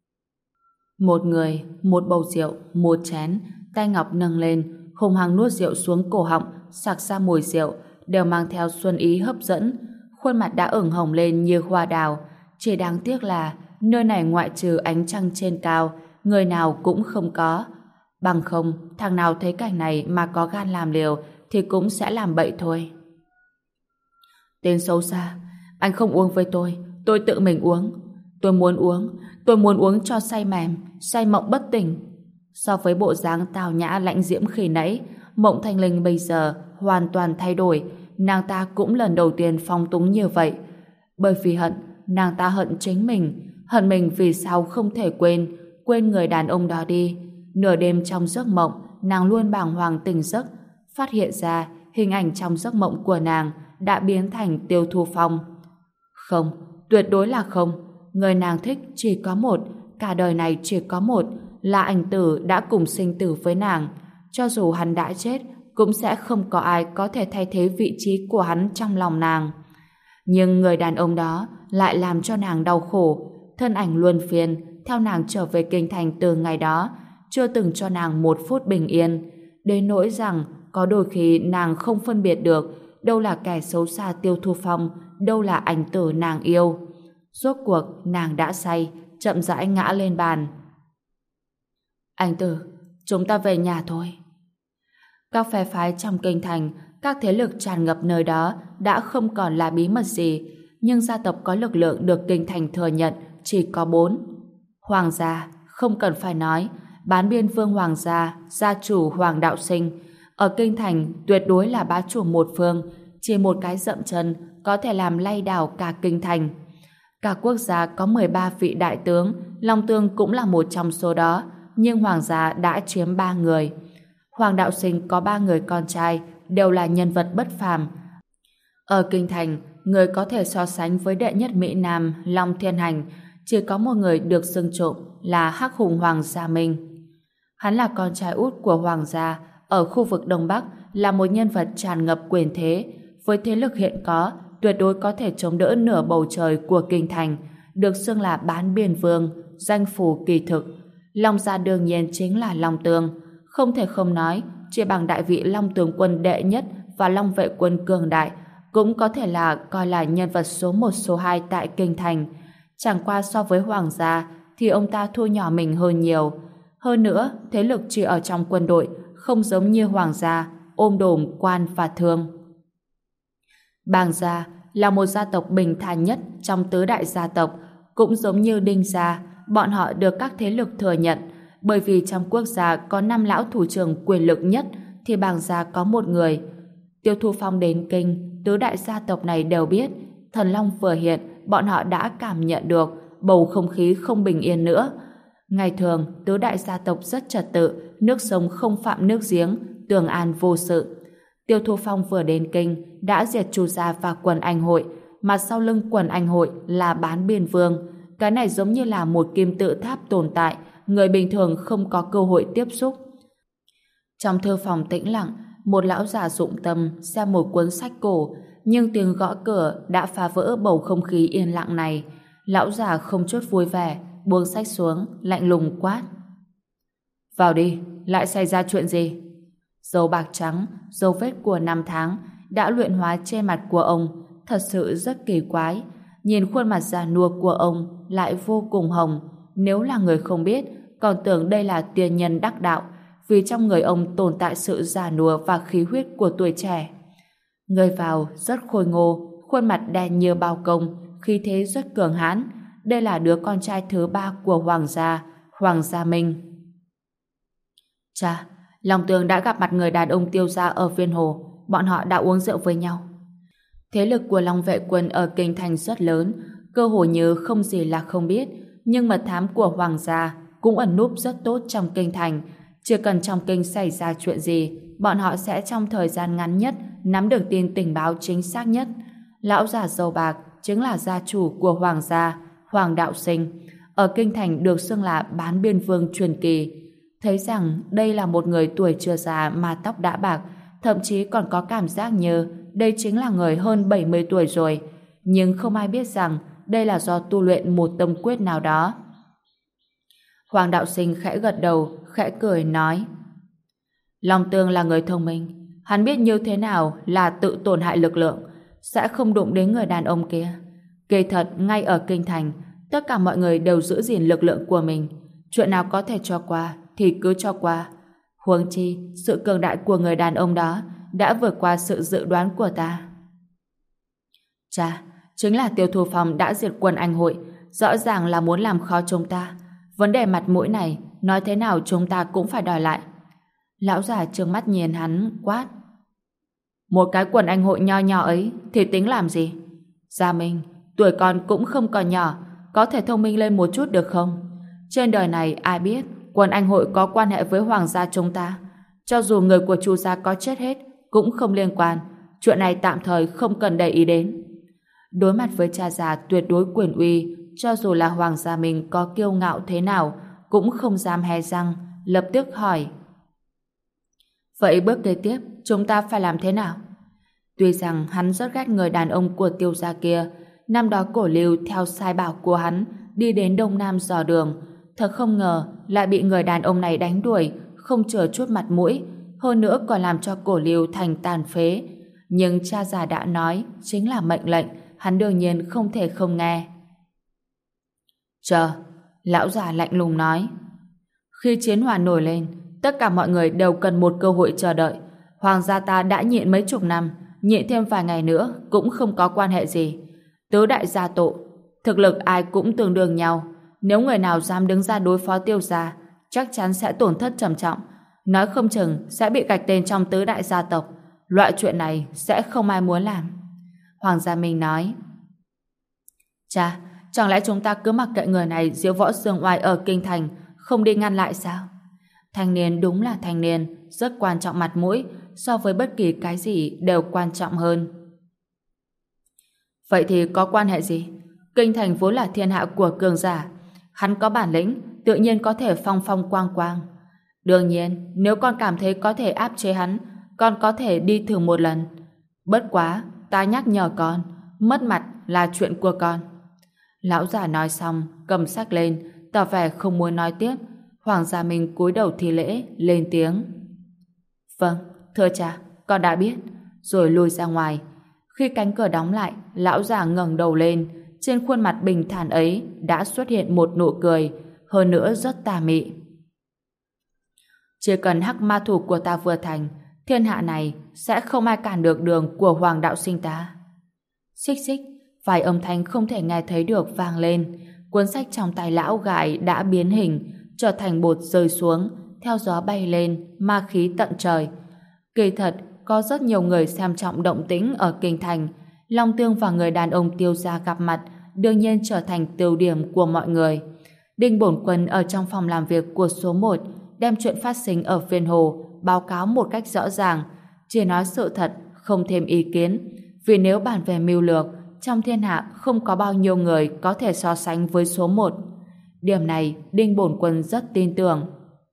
Một người, một bầu rượu, một chén, tay ngọc nâng lên, hùng hăng nuốt rượu xuống cổ họng, sặc ra mùi rượu, đều mang theo xuân ý hấp dẫn. Khuôn mặt đã ửng hồng lên như hoa đào. Chỉ đáng tiếc là nơi này ngoại trừ ánh trăng trên cao, người nào cũng không có. Bằng không, thằng nào thấy cảnh này mà có gan làm liều thì cũng sẽ làm bậy thôi. Tên xấu xa, anh không uống với tôi tự mình uống. Tôi muốn uống cho say mềm, say mộng bất tỉnh. So với bộ dáng tào nhã lãnh diễm khi nãy, Mộng Thanh Linh bây giờ hoàn toàn thay đổi. Nàng ta cũng lần đầu tiên phóng túng như vậy. Bởi vì hận, nàng ta hận chính mình, hận mình vì sao không thể quên người đàn ông đó đi. Nửa đêm trong giấc mộng, nàng luôn bàng hoàng tỉnh giấc, phát hiện ra hình ảnh trong giấc mộng của nàng đã biến thành Tiêu Thu Phong. Không, tuyệt đối là không. Người nàng thích chỉ có một, cả đời này chỉ có một, là ảnh tử đã cùng sinh tử với nàng. Cho dù hắn đã chết, cũng sẽ không có ai có thể thay thế vị trí của hắn trong lòng nàng. Nhưng người đàn ông đó lại làm cho nàng đau khổ. Thân ảnh luân phiên theo nàng trở về kinh thành từ ngày đó, chưa từng cho nàng một phút bình yên, đến nỗi rằng có đôi khi nàng không phân biệt được đâu là kẻ xấu xa Tiêu Thu Phong, đâu là ảnh tử nàng yêu. Rốt cuộc nàng đã say, chậm rãi ngã lên bàn. Anh Tử, chúng ta về nhà thôi. Các phe phái trong kinh thành, các thế lực tràn ngập nơi đó đã không còn là bí mật gì, nhưng gia tộc có lực lượng được kinh thành thừa nhận chỉ có 4. Hoàng gia, không cần phải nói, Bán Biên Vương Hoàng gia, gia chủ Hoàng Đạo Sinh, ở kinh thành tuyệt đối là bá chủ một phương, chỉ một cái dậm chân có thể làm lay đảo cả kinh thành. Cả quốc gia có 13 vị đại tướng, Long Tương cũng là một trong số đó, nhưng Hoàng gia đã chiếm 3 người. Hoàng Đạo Sinh có 3 người con trai, đều là nhân vật bất phàm. Ở kinh thành, người có thể so sánh với đệ nhất Mỹ Nam Long Thiên Hành, chỉ có một người được xưng trộm là Hắc Hùng Hoàng Gia Minh. Hắn là con trai út của Hoàng gia, ở khu vực Đông Bắc, là một nhân vật tràn ngập quyền thế, với thế lực hiện có, tuyệt đối có thể chống đỡ nửa bầu trời của kinh thành, được xưng là Bán Biên Vương, danh phủ kỳ thực. Long gia đương nhiên chính là Long Tương, không thể không nói, chỉ bằng đại vị Long Tướng quân đệ nhất và Long vệ quân cường đại, cũng có thể là coi là nhân vật số 1 số 2 tại kinh thành. Chẳng qua so với Hoàng gia thì ông ta thua nhỏ mình hơn nhiều. Hơn nữa, thế lực chỉ ở trong quân đội, không giống như Hoàng gia, ôm đồm quan và thương. Bàng gia là một gia tộc bình thản nhất trong tứ đại gia tộc, cũng giống như Đinh gia, bọn họ được các thế lực thừa nhận, bởi vì trong quốc gia có 5 lão thủ trưởng quyền lực nhất thì Bàng gia có một người. Tiêu Thu Phong đến kinh, tứ đại gia tộc này đều biết, Thần Long vừa hiện, bọn họ đã cảm nhận được bầu không khí không bình yên nữa. Ngày thường, tứ đại gia tộc rất trật tự, nước sông không phạm nước giếng, tường an vô sự. Tiêu Thu Phong vừa đến kinh, đã diệt Chu gia và Quần Anh hội, mà sau lưng Quần Anh hội là Bán Biên Vương. Cái này giống như là một kim tự tháp tồn tại, người bình thường không có cơ hội tiếp xúc. Trong thư phòng tĩnh lặng, một lão già dụng tâm xem một cuốn sách cổ, nhưng tiếng gõ cửa đã phá vỡ bầu không khí yên lặng này. Lão già không chút vui vẻ, buông sách xuống, lạnh lùng quát. Vào đi, lại xảy ra chuyện gì? Dấu bạc trắng, dấu vết của năm tháng đã luyện hóa trên mặt của ông, thật sự rất kỳ quái. Nhìn khuôn mặt già nua của ông lại vô cùng hồng, nếu là người không biết, còn tưởng đây là tiền nhân đắc đạo, vì trong người ông tồn tại sự già nua và khí huyết của tuổi trẻ. Người vào rất khôi ngô, khuôn mặt đen như bao công, khí thế rất cường hãn. Đây là đứa con trai thứ 3 của Hoàng gia Minh. Chà, Long Tương đã gặp mặt người đàn ông Tiêu gia ở Viên Hồ, bọn họ đã uống rượu với nhau. Thế lực của Long Vệ Quân ở kinh thành rất lớn, cơ hồ như không gì là không biết, nhưng mật thám của Hoàng gia cũng ẩn núp rất tốt trong kinh thành. Chỉ cần trong kinh xảy ra chuyện gì, bọn họ sẽ trong thời gian ngắn nhất nắm được tin tình báo chính xác nhất. Lão già dâu bạc chính là gia chủ của Hoàng gia, Hoàng Đạo Sinh, ở kinh thành được xưng là bán biên vương truyền kỳ. Thấy rằng đây là một người tuổi chưa già mà tóc đã bạc, thậm chí còn có cảm giác như đây chính là người hơn 70 tuổi rồi. Nhưng không ai biết rằng đây là do tu luyện một tâm quyết nào đó. Hoàng Đạo Sinh khẽ gật đầu, khẽ cười nói: Long Tương là người thông minh, hắn biết như thế nào là tự tổn hại lực lượng, sẽ không đụng đến người đàn ông kia. Kỳ thật, ngay ở kinh thành, tất cả mọi người đều giữ gìn lực lượng của mình. Chuyện nào có thể cho qua thì cứ cho qua. Huống chi, sự cường đại của người đàn ông đó đã vượt qua sự dự đoán của ta. Chà, chính là Tiêu Thu Phong đã diệt quân Anh hội, rõ ràng là muốn làm khó chúng ta. Vấn đề mặt mũi này, nói thế nào chúng ta cũng phải đòi lại. Lão già trừng mắt nhìn hắn, quát: Một cái quần Anh hội nho nhỏ ấy thì tính làm gì? Gia Minh, tuổi con cũng không còn nhỏ, có thể thông minh lên một chút được không? Trên đời này ai biết quần Anh hội có quan hệ với Hoàng gia chúng ta. Cho dù người của Chu gia có chết hết cũng không liên quan. Chuyện này tạm thời không cần để ý đến. Đối mặt với cha già tuyệt đối quyền uy, cho dù là Hoàng gia mình có kiêu ngạo thế nào cũng không dám hé răng, lập tức hỏi: Vậy bước kế tiếp chúng ta phải làm thế nào? Tuy rằng hắn rất ghét người đàn ông của Tiêu gia kia, năm đó Cổ Lưu theo sai bảo của hắn đi đến Đông Nam dò đường, thật không ngờ lại bị người đàn ông này đánh đuổi, không chừa chút mặt mũi, hơn nữa còn làm cho Cổ Lưu thành tàn phế. Nhưng cha già đã nói chính là mệnh lệnh, hắn đương nhiên không thể không nghe. Chờ, lão già lạnh lùng nói: Khi chiến hỏa nổi lên, tất cả mọi người đều cần một cơ hội chờ đợi. Hoàng gia ta đã nhịn mấy chục năm, nhịn thêm vài ngày nữa cũng không có quan hệ gì. Tứ đại gia tộc, thực lực ai cũng tương đương nhau. Nếu người nào dám đứng ra đối phó Tiêu gia, chắc chắn sẽ tổn thất trầm trọng. Nói không chừng sẽ bị gạch tên trong tứ đại gia tộc. Loại chuyện này sẽ không ai muốn làm. Hoàng gia Minh nói: Chà, chẳng lẽ chúng ta cứ mặc kệ người này diễu võ dương oai ở kinh thành, không đi ngăn lại sao? Thanh niên đúng là thanh niên, rất quan trọng mặt mũi, so với bất kỳ cái gì đều quan trọng hơn. Vậy thì có quan hệ gì? Kinh thành vốn là thiên hạ của cường giả, hắn có bản lĩnh, tự nhiên có thể phong phong quang quang. Đương nhiên, nếu con cảm thấy có thể áp chế hắn, con có thể đi thử một lần. Bất quá, ta nhắc nhở con, mất mặt là chuyện của con. Lão già nói xong, cầm sách lên, tỏ vẻ không muốn nói tiếp. Hoàng gia Minh cúi đầu thi lễ, lên tiếng: Vâng, thưa cha, con đã biết. Rồi lui ra ngoài. Khi cánh cửa đóng lại, lão già ngẩng đầu lên, trên khuôn mặt bình thản ấy đã xuất hiện một nụ cười, hơn nữa rất tà mị. Chỉ cần hắc ma thủ của ta vừa thành, thiên hạ này sẽ không ai cản được đường của Hoàng đạo sinh ta. Xích xích, vài âm thanh không thể nghe thấy được vang lên. Cuốn sách trong tay lão gại đã biến hình, trở thành bột rơi xuống, theo gió bay lên, ma khí tận trời. Kỳ thật, có rất nhiều người xem trọng động tĩnh ở kinh thành. Long Tương và người đàn ông Tiêu gia gặp mặt, đương nhiên trở thành tiêu điểm của mọi người. Đinh Bổn Quân ở trong phòng làm việc của số 1, đem chuyện phát sinh ở Viên Hồ báo cáo một cách rõ ràng, chỉ nói sự thật, không thêm ý kiến. Vì nếu bàn về mưu lược, trong thiên hạ không có bao nhiêu người có thể so sánh với số 1. Điểm này, Đinh Bổn Quân rất tin tưởng.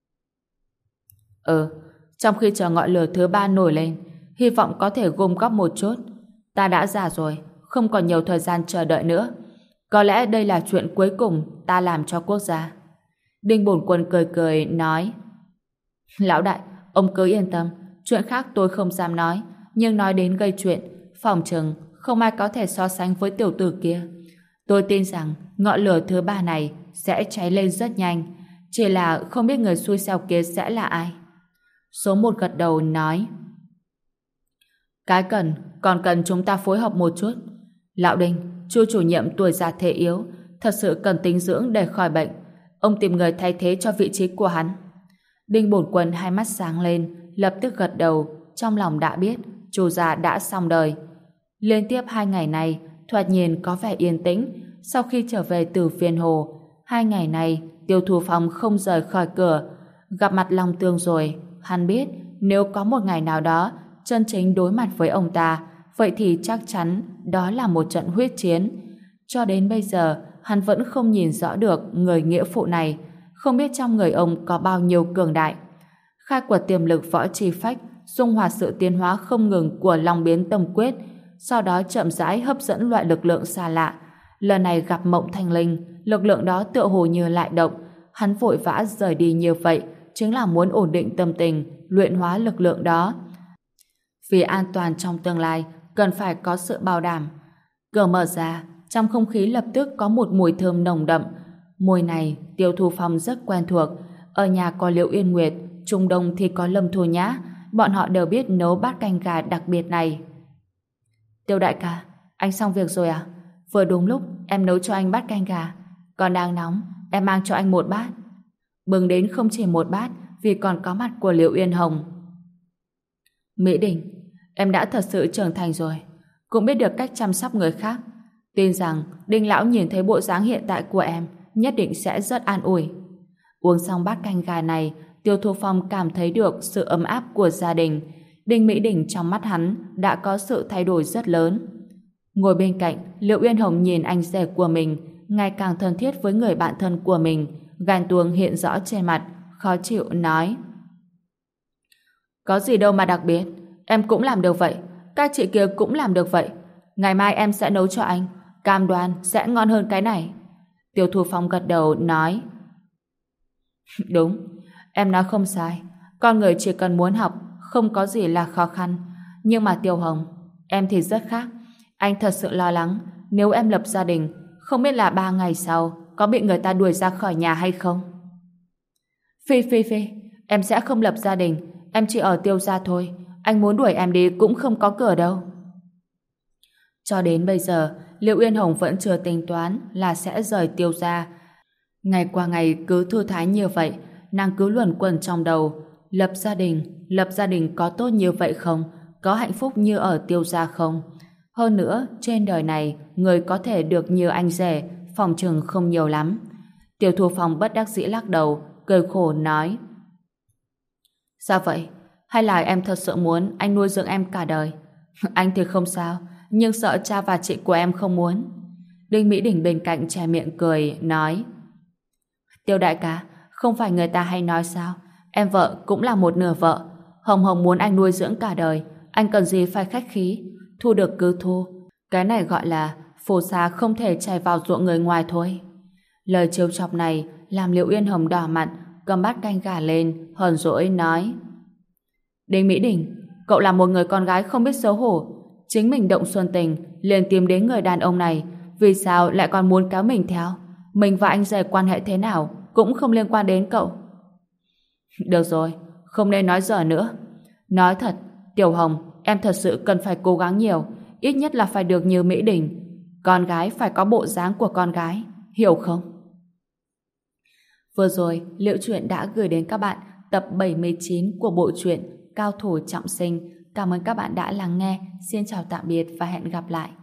Trong khi chờ ngọn lửa thứ 3 nổi lên, hy vọng có thể gom góp một chút. Ta đã già rồi, không còn nhiều thời gian chờ đợi nữa. Có lẽ đây là chuyện cuối cùng ta làm cho quốc gia. Đinh Bổn Quân cười cười nói: Lão đại, ông cứ yên tâm, chuyện khác tôi không dám nói, nhưng nói đến gây chuyện, phòng chừng không ai có thể so sánh với tiểu tử kia. Tôi tin rằng ngọn lửa thứ 3 này sẽ cháy lên rất nhanh, chỉ là không biết người xui xẻo kia sẽ là ai. Số 1 gật đầu nói: Cái còn cần chúng ta phối hợp một chút. Lão Đinh, Chu chủ nhiệm tuổi già thể yếu, thật sự cần tính dưỡng để khỏi bệnh. Ông tìm người thay thế cho vị trí của hắn. Đinh Bổn Quân hai mắt sáng lên, lập tức gật đầu, trong lòng đã biết Chu gia đã xong đời. Liên tiếp 2 ngày này, thoạt nhìn có vẻ yên tĩnh. Sau khi trở về từ Viên Hồ, 2 ngày này Tiêu Thu Phong không rời khỏi cửa. Gặp mặt Long Tương rồi, hắn biết nếu có một ngày nào đó chân chính đối mặt với ông ta, vậy thì chắc chắn đó là một trận huyết chiến. Cho đến bây giờ, hắn vẫn không nhìn rõ được người nghĩa phụ này, không biết trong người ông có bao nhiêu cường đại. Khai quật tiềm lực võ chi phách, dung hòa sự tiến hóa không ngừng của Long Biến Tâm Quyết, sau đó chậm rãi hấp dẫn loại lực lượng xa lạ. Lần này gặp Mộng Thanh Linh, lực lượng đó tựa hồ như lại động, hắn vội vã rời đi như vậy, chính là muốn ổn định tâm tình, luyện hóa lực lượng đó. Vì an toàn trong tương lai, cần phải có sự bảo đảm. Cửa mở ra, trong không khí lập tức có một mùi thơm nồng đậm. Mùi này Tiêu Thu Phong rất quen thuộc. Ở nhà có Liễu Yên Nguyệt, Trung Đông thì có Lâm Thu Nhã, bọn họ đều biết nấu bát canh gà đặc biệt này. Tiêu đại ca, anh xong việc rồi à? Vừa đúng lúc em nấu cho anh bát canh gà, còn đang nóng, em mang cho anh một bát. Bưng đến không chỉ một bát, vì còn có mặt của Liễu Uyên Hồng. Mỹ Đình, em đã thật sự trưởng thành rồi, cũng biết được cách chăm sóc người khác. Tin rằng Đinh lão nhìn thấy bộ dáng hiện tại của em, nhất định sẽ rất an ủi. Uống xong bát canh gà này, Tiêu Thu Phong cảm thấy được sự ấm áp của gia đình. Đinh Mỹ Đình trong mắt hắn đã có sự thay đổi rất lớn. Ngồi bên cạnh, Liễu Uyên Hồng nhìn anh rể của mình ngày càng thân thiết với người bạn thân của mình, gàn tuông hiện rõ trên mặt, khó chịu nói: có gì đâu mà đặc biệt, em cũng làm được vậy, các chị kia cũng làm được vậy. Ngày mai em sẽ nấu cho anh, cam đoan sẽ ngon hơn cái này. Tiêu Thu Phong gật đầu nói: đúng, em nói không sai, con người chỉ cần muốn học, không có gì là khó khăn. Nhưng mà Tiêu Hồng, em thì rất khác. Anh thật sự lo lắng, nếu em lập gia đình, không biết là 3 ngày sau có bị người ta đuổi ra khỏi nhà hay không. Phi, em sẽ không lập gia đình, em chỉ ở Tiêu gia thôi. Anh muốn đuổi em đi cũng không có cửa đâu. Cho đến bây giờ, Liễu Uyên Hồng vẫn chưa tính toán là sẽ rời Tiêu gia. Ngày qua ngày cứ thư thái như vậy, nàng cứ luẩn quẩn trong đầu. Lập gia đình có tốt như vậy không? Có hạnh phúc như ở Tiêu gia không? Hơn nữa, trên đời này, người có thể được như anh rể, phòng chừng không nhiều lắm. Tiêu Thu Phong bất đắc dĩ lắc đầu, cười khổ nói: sao vậy? Hay là em thật sự muốn anh nuôi dưỡng em cả đời? Anh thì không sao, nhưng sợ cha và chị của em không muốn. Đinh Mỹ Đình bên cạnh che miệng cười, nói: Tiêu đại ca, không phải người ta hay nói sao? Em vợ cũng là một nửa vợ. Hồng Hồng muốn anh nuôi dưỡng cả đời, anh cần gì phải khách khí, thu được cứ thu. Cái này gọi là phù sa không thể chảy vào ruộng người ngoài thôi. Lời trêu chọc này làm Liễu Uyên Hồng đỏ mặt, cầm bát canh gà lên, hờn dỗi nói: Đinh Mỹ Đình, cậu là một người con gái không biết xấu hổ, chính mình động xuân tình liền tìm đến người đàn ông này, vì sao lại còn muốn kéo mình theo? Mình và anh rể quan hệ thế nào cũng không liên quan đến cậu. Được rồi, không nên nói dở nữa. Nói thật, Tiểu Hồng, em thật sự cần phải cố gắng nhiều, ít nhất là phải được như Mỹ Đình. Con gái phải có bộ dáng của con gái, hiểu không? Vừa rồi, Liễu Chuyện đã gửi đến các bạn tập 79 của bộ truyện Cao Thủ Trọng Sinh. Cảm ơn các bạn đã lắng nghe. Xin chào tạm biệt và hẹn gặp lại.